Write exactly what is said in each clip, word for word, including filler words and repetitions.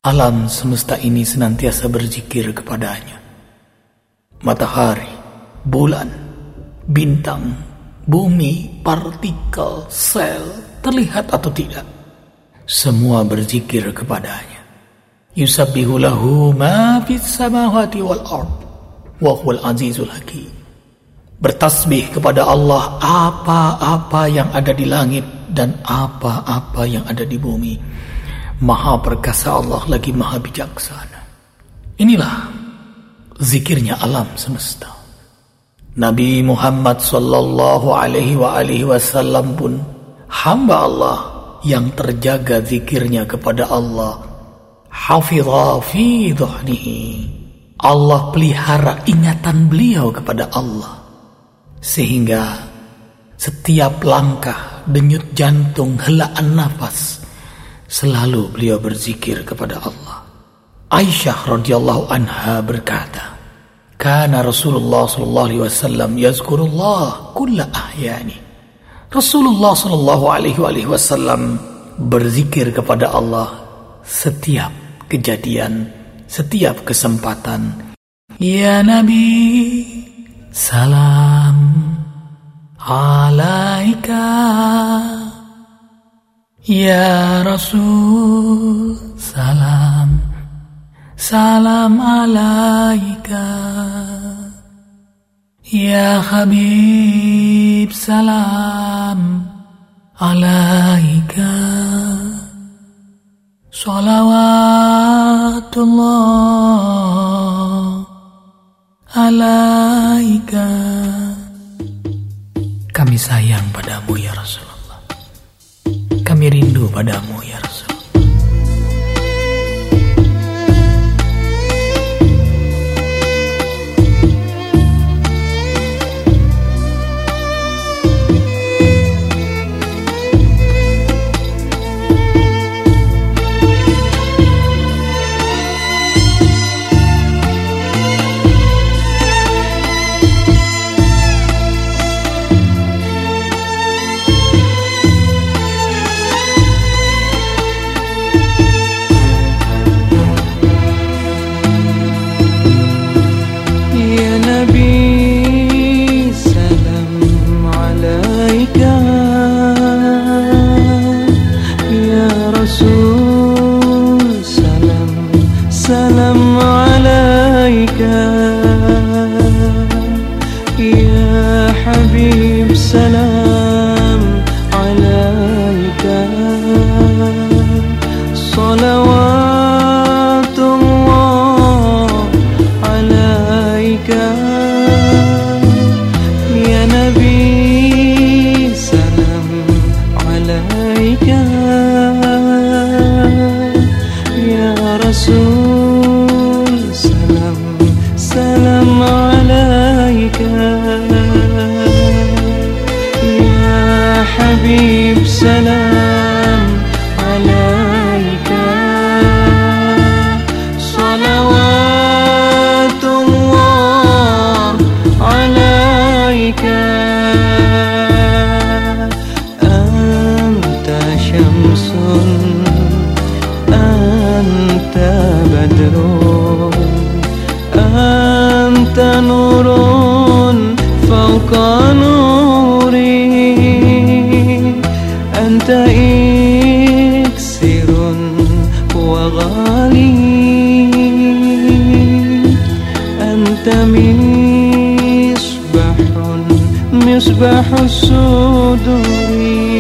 Alam semesta ini senantiasa berzikir kepadanya. Matahari, bulan, bintang, bumi, partikel, sel, terlihat atau tidak, semua berzikir kepadanya. Yusabbihu lahu ma fis samawati wal ard wa huwal azizul hakim. Bertasbih kepada Allah apa-apa yang ada di langit dan apa-apa yang ada di bumi. Maha perkasa Allah lagi maha bijaksana. Inilah zikirnya alam semesta. Nabi Muhammad sallallahu alaihi wa alihi wasallam pun hamba Allah yang terjaga zikirnya kepada Allah. Hafidha fi dhuhnihi. Allah pelihara ingatan beliau kepada Allah, sehingga setiap langkah, denyut jantung, helaan nafas, selalu beliau berzikir kepada Allah. Aisyah radhiyallahu anha berkata, "Kana Rasulullah sallallahu alaihi wasallam yazkurullah kulla ahyani." Rasulullah sallallahu alaihi wasallam berzikir kepada Allah setiap kejadian, setiap kesempatan. Ya Nabi, salam alaika. Ya Rasul, salam, salam alaika. Ya Habib, salam alaika. Salawatullah alaika. Kami sayang padamu ya Rasulullah. Kami rindu padamu ya Rasul. Salam alaika. Ya Habib, salam alaika. Salawatullah alaika. Ya Nabi, salam alaika. Ya Rasul, salam, salam alaika. Ya Habib, salam alaika. Salawatullah alaika. Anta syamsun, anta badrun, anta nurun fawqa nuri, anta iksirun wa ghali, anta misbahun misbahus suduri.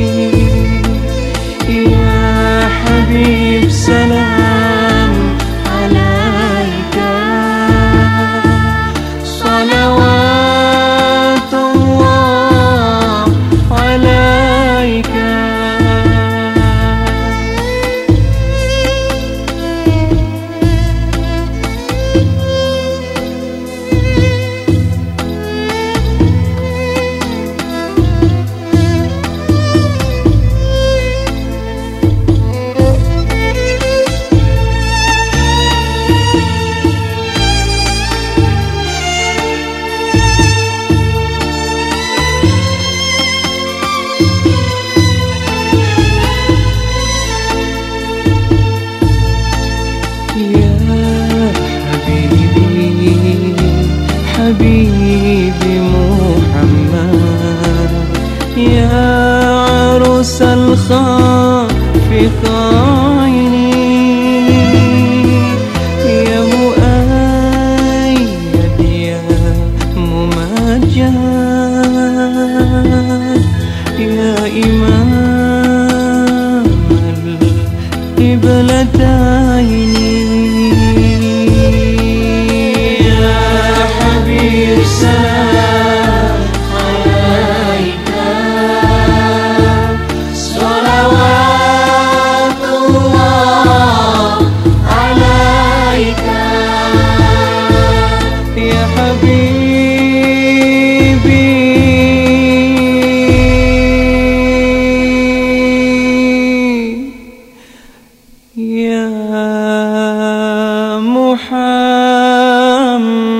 Ya Habib, salam alaika. Salawatullah alaika. القبلتين يا حبيب سلام عليك صلوات الله عليك يا حبيبي يا محمد